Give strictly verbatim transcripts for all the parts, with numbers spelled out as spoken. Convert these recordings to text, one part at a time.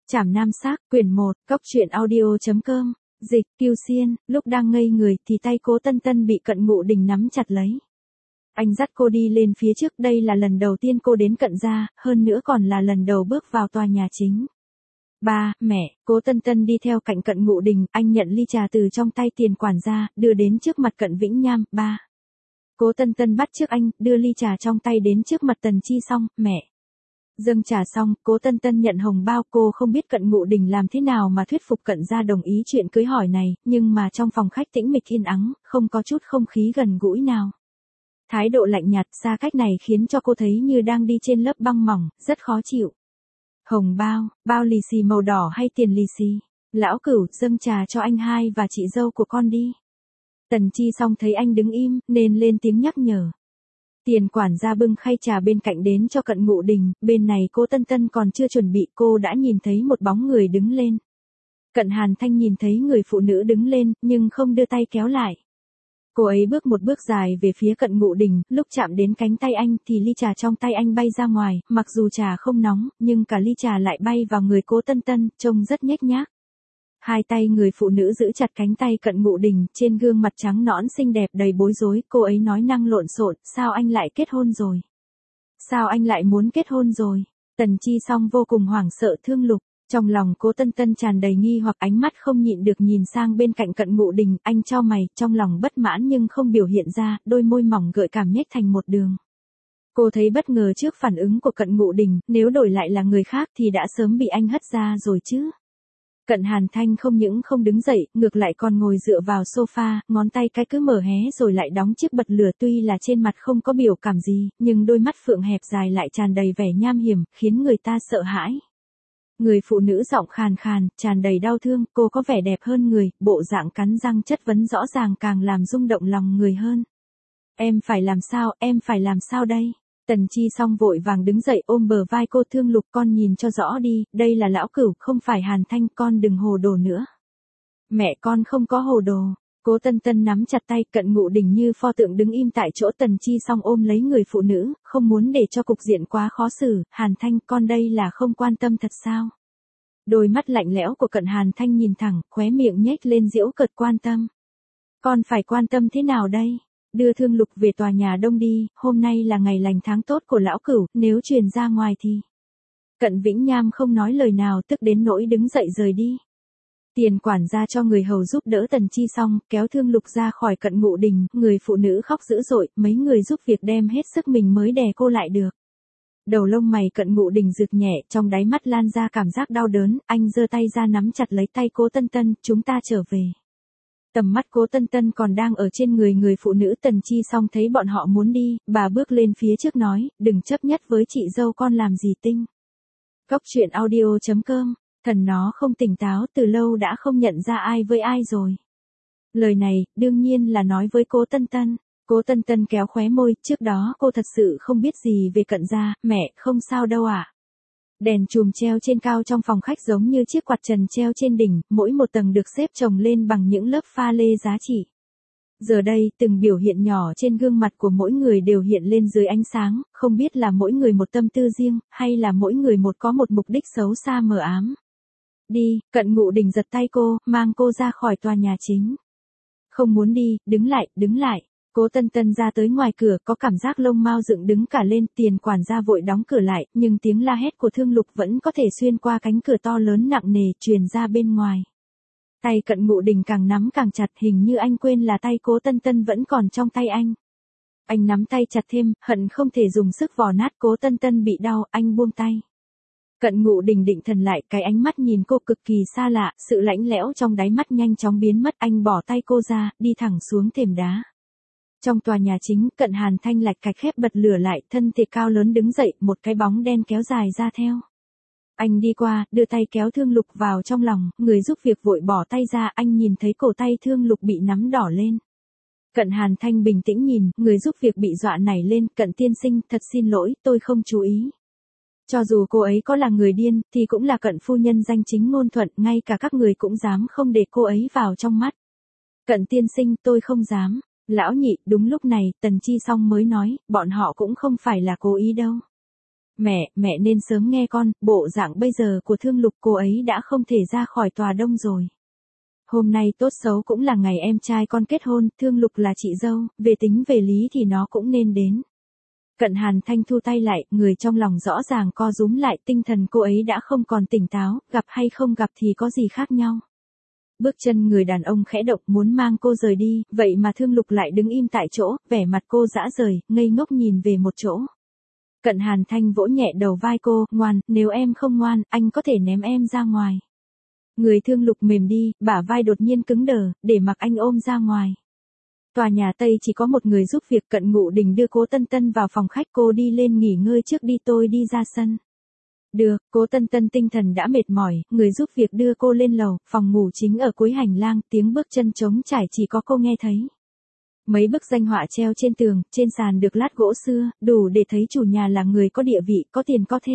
Trảm Nam Xác, quyển một, cốc truyện audio chấm com, dịch, Kiêu Xiên, lúc đang ngây người thì tay Cố Tân Tân bị Cận Ngụ Đình nắm chặt lấy. Anh dắt cô đi lên phía trước, đây là lần đầu tiên cô đến Cận gia, hơn nữa còn là lần đầu bước vào tòa nhà chính. Ba, mẹ, Cố Tân Tân đi theo cạnh Cận Ngụ Đình, anh nhận ly trà từ trong tay Tiền quản gia, đưa đến trước mặt Cận Vĩnh Nham. Ba. Cố Tân Tân bắt trước anh, đưa ly trà trong tay đến trước mặt Tần Chi Song. Mẹ. Dâng trà xong, Cố Tân Tân nhận hồng bao, cô không biết Cận Ngụ Đình làm thế nào mà thuyết phục Cận gia đồng ý chuyện cưới hỏi này, nhưng mà trong phòng khách tĩnh mịch yên ắng, không có chút không khí gần gũi nào. Thái độ lạnh nhạt, xa cách này khiến cho cô thấy như đang đi trên lớp băng mỏng, rất khó chịu. Hồng bao, bao lì xì màu đỏ hay tiền lì xì? Lão Cửu, dâng trà cho anh hai và chị dâu của con đi. Tần Chi Song thấy anh đứng im, nên lên tiếng nhắc nhở. Tiền quản gia bưng khay trà bên cạnh đến cho Cận Ngụ Đình, bên này Cố Tân Tân còn chưa chuẩn bị, cô đã nhìn thấy một bóng người đứng lên. Cận Hàn Thanh nhìn thấy người phụ nữ đứng lên, nhưng không đưa tay kéo lại. Cô ấy bước một bước dài về phía Cận Ngụ Đình, lúc chạm đến cánh tay anh thì ly trà trong tay anh bay ra ngoài, mặc dù trà không nóng, nhưng cả ly trà lại bay vào người Cố Tân Tân, trông rất nhếch nhác. Hai tay người phụ nữ giữ chặt cánh tay Cận Ngụ Đình, trên gương mặt trắng nõn xinh đẹp đầy bối rối, cô ấy nói năng lộn xộn, sao anh lại kết hôn rồi? Sao anh lại muốn kết hôn rồi? Tần Chi Song vô cùng hoảng sợ thương lục, trong lòng Cố Tân Tân tràn đầy nghi hoặc, ánh mắt không nhịn được nhìn sang bên cạnh Cận Ngụ Đình, anh chau mày, trong lòng bất mãn nhưng không biểu hiện ra, đôi môi mỏng gợi cảm nhếch thành một đường. Cô thấy bất ngờ trước phản ứng của Cận Ngụ Đình, nếu đổi lại là người khác thì đã sớm bị anh hất ra rồi chứ. Cận Hàn Thanh không những không đứng dậy, ngược lại còn ngồi dựa vào sofa, ngón tay cái cứ mở hé rồi lại đóng chiếc bật lửa, tuy là trên mặt không có biểu cảm gì, nhưng đôi mắt phượng hẹp dài lại tràn đầy vẻ nham hiểm, khiến người ta sợ hãi. Người phụ nữ giọng khàn khàn, tràn đầy đau thương, cô có vẻ đẹp hơn người, bộ dạng cắn răng chất vấn rõ ràng càng làm rung động lòng người hơn. Em phải làm sao, em phải làm sao đây? Tần Chi Song vội vàng đứng dậy ôm bờ vai cô, thương lục, con nhìn cho rõ đi, đây là Lão Cửu, không phải Hàn Thanh, con đừng hồ đồ nữa. Mẹ con không có hồ đồ. Cố Tân Tân nắm chặt tay, Cận Ngụ Đình như pho tượng đứng im tại chỗ, Tần Chi Song ôm lấy người phụ nữ, không muốn để cho cục diện quá khó xử. Hàn Thanh, con đây là không quan tâm thật sao? Đôi mắt lạnh lẽo của Cận Hàn Thanh nhìn thẳng, khóe miệng nhếch lên giễu cợt, quan tâm. Con phải quan tâm thế nào đây? Đưa thương lục về tòa nhà đông đi, hôm nay là ngày lành tháng tốt của Lão Cửu, nếu truyền ra ngoài thì... Cận Vĩnh Nham không nói lời nào, tức đến nỗi đứng dậy rời đi. Tiền quản gia cho người hầu giúp đỡ Tần Chi Song, kéo thương lục ra khỏi Cận Ngụ Đình, người phụ nữ khóc dữ dội, mấy người giúp việc đem hết sức mình mới đè cô lại được. Đầu lông mày Cận Ngụ Đình rực nhẹ, trong đáy mắt lan ra cảm giác đau đớn, anh giơ tay ra nắm chặt lấy tay Cố Tân Tân, chúng ta trở về. Tầm mắt Cố Tân Tân còn đang ở trên người người phụ nữ. Tần Chi Song thấy bọn họ muốn đi, bà bước lên phía trước nói, đừng chấp nhất với chị dâu con làm gì tinh. Cốc truyện audio chấm com, thần nó không tỉnh táo, từ lâu đã không nhận ra ai với ai rồi. Lời này, đương nhiên là nói với Cố Tân Tân. Cố Tân Tân kéo khóe môi, trước đó cô thật sự không biết gì về Cận gia, mẹ, không sao đâu ạ. À? Đèn chùm treo trên cao trong phòng khách giống như chiếc quạt trần treo trên đỉnh, mỗi một tầng được xếp chồng lên bằng những lớp pha lê giá trị. Giờ đây, từng biểu hiện nhỏ trên gương mặt của mỗi người đều hiện lên dưới ánh sáng, không biết là mỗi người một tâm tư riêng, hay là mỗi người một có một mục đích xấu xa mờ ám. Đi, Cận Ngụ Đình giật tay cô, mang cô ra khỏi tòa nhà chính. Không muốn đi, đứng lại, đứng lại. Cố Tân Tân ra tới ngoài cửa, có cảm giác lông mao dựng đứng cả lên, tiền quản gia vội đóng cửa lại, nhưng tiếng la hét của thương lục vẫn có thể xuyên qua cánh cửa to lớn nặng nề, truyền ra bên ngoài. Tay Cận Ngụ Đình càng nắm càng chặt, hình như anh quên là tay Cố Tân Tân vẫn còn trong tay anh. Anh nắm tay chặt thêm, hận không thể dùng sức vò nát. Cố Tân Tân bị đau, anh buông tay. Cận Ngụ Đình định thần lại, cái ánh mắt nhìn cô cực kỳ xa lạ, sự lạnh lẽo trong đáy mắt nhanh chóng biến mất, anh bỏ tay cô ra, đi thẳng xuống thềm đá. Trong tòa nhà chính, Cận Hàn Thanh lạch cạch khép bật lửa lại, thân thể cao lớn đứng dậy, một cái bóng đen kéo dài ra theo. Anh đi qua, đưa tay kéo thương lục vào trong lòng, người giúp việc vội bỏ tay ra, anh nhìn thấy cổ tay thương lục bị nắm đỏ lên. Cận Hàn Thanh bình tĩnh nhìn, người giúp việc bị dọa nảy lên, Cận tiên sinh, thật xin lỗi, tôi không chú ý. Cho dù cô ấy có là người điên, thì cũng là Cận phu nhân danh chính ngôn thuận, ngay cả các người cũng dám không để cô ấy vào trong mắt. Cận tiên sinh, tôi không dám. Lão nhị, đúng lúc này, Tần Chi Song mới nói, bọn họ cũng không phải là cố ý đâu. Mẹ, mẹ nên sớm nghe con, bộ dạng bây giờ của Thương Lục cô ấy đã không thể ra khỏi tòa đông rồi. Hôm nay tốt xấu cũng là ngày em trai con kết hôn, Thương Lục là chị dâu, về tính về lý thì nó cũng nên đến. Cận Hàn Thanh thu tay lại, người trong lòng rõ ràng co rúm lại, tinh thần cô ấy đã không còn tỉnh táo, gặp hay không gặp thì có gì khác nhau. Bước chân người đàn ông khẽ động muốn mang cô rời đi, vậy mà Thương Lục lại đứng im tại chỗ, vẻ mặt cô dã rời, ngây ngốc nhìn về một chỗ. Cận Hàn Thanh vỗ nhẹ đầu vai cô, ngoan, nếu em không ngoan, anh có thể ném em ra ngoài. Người Thương Lục mềm đi, bả vai đột nhiên cứng đờ, để mặc anh ôm ra ngoài. Tòa nhà Tây chỉ có một người giúp việc. Cận Ngụ Đình đưa Cố Tân Tân vào phòng khách, cô đi lên nghỉ ngơi trước đi, tôi đi ra sân. Được, Cố Tân Tân tinh thần đã mệt mỏi, người giúp việc đưa cô lên lầu, phòng ngủ chính ở cuối hành lang, tiếng bước chân trống trải chỉ có cô nghe thấy. Mấy bức danh họa treo trên tường, trên sàn được lát gỗ xưa, đủ để thấy chủ nhà là người có địa vị, có tiền có thế.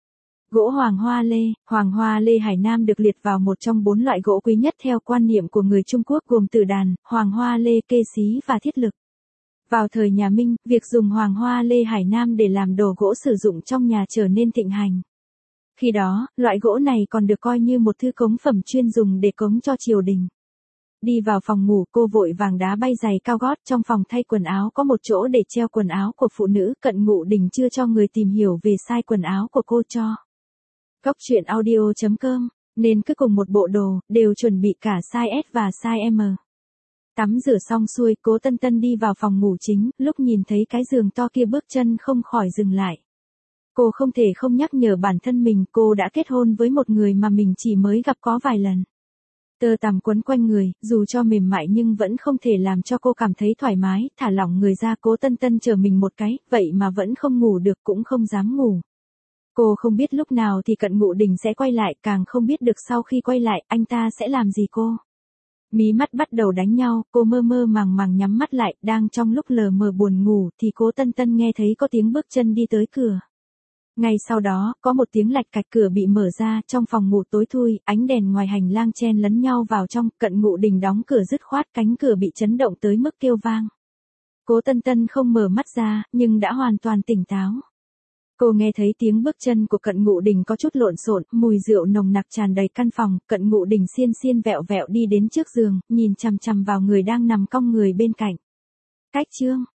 Gỗ hoàng hoa lê, hoàng hoa lê Hải Nam được liệt vào một trong bốn loại gỗ quý nhất theo quan niệm của người Trung Quốc, gồm tử đàn, hoàng hoa lê, kê xí và thiết lực. Vào thời nhà Minh, việc dùng hoàng hoa lê Hải Nam để làm đồ gỗ sử dụng trong nhà trở nên thịnh hành. Khi đó, loại gỗ này còn được coi như một thư cống phẩm chuyên dùng để cống cho triều đình. Đi vào phòng ngủ, cô vội vàng đá bay giày cao gót. Trong phòng thay quần áo có một chỗ để treo quần áo của phụ nữ. Cận Ngụ Đình chưa cho người tìm hiểu về size quần áo của cô cho. Góc truyện audio chấm com, nên cứ cùng một bộ đồ, đều chuẩn bị cả size S và size M. Tắm rửa xong xuôi, Cố Tân Tân đi vào phòng ngủ chính, lúc nhìn thấy cái giường to kia bước chân không khỏi dừng lại. Cô không thể không nhắc nhở bản thân mình, cô đã kết hôn với một người mà mình chỉ mới gặp có vài lần. Tơ tằm quấn quanh người, dù cho mềm mại nhưng vẫn không thể làm cho cô cảm thấy thoải mái, thả lỏng người ra. Cố Tân Tân chờ mình một cái, vậy mà vẫn không ngủ được, cũng không dám ngủ. Cô không biết lúc nào thì Cận Ngụ Đình sẽ quay lại, càng không biết được sau khi quay lại, anh ta sẽ làm gì cô. Mí mắt bắt đầu đánh nhau, cô mơ mơ màng màng nhắm mắt lại, đang trong lúc lờ mờ buồn ngủ thì Cố Tân Tân nghe thấy có tiếng bước chân đi tới cửa. Ngay sau đó, có một tiếng lạch cạch, cửa bị mở ra, trong phòng ngủ tối thui, ánh đèn ngoài hành lang chen lấn nhau vào trong. Cận Ngụ Đình đóng cửa dứt khoát, cánh cửa bị chấn động tới mức kêu vang. Cố Tân Tân không mở mắt ra, nhưng đã hoàn toàn tỉnh táo. Cô nghe thấy tiếng bước chân của Cận Ngụ Đình có chút lộn xộn, mùi rượu nồng nặc tràn đầy căn phòng. Cận Ngụ Đình xiên xiên vẹo vẹo đi đến trước giường, nhìn chằm chằm vào người đang nằm cong người bên cạnh. Cách chương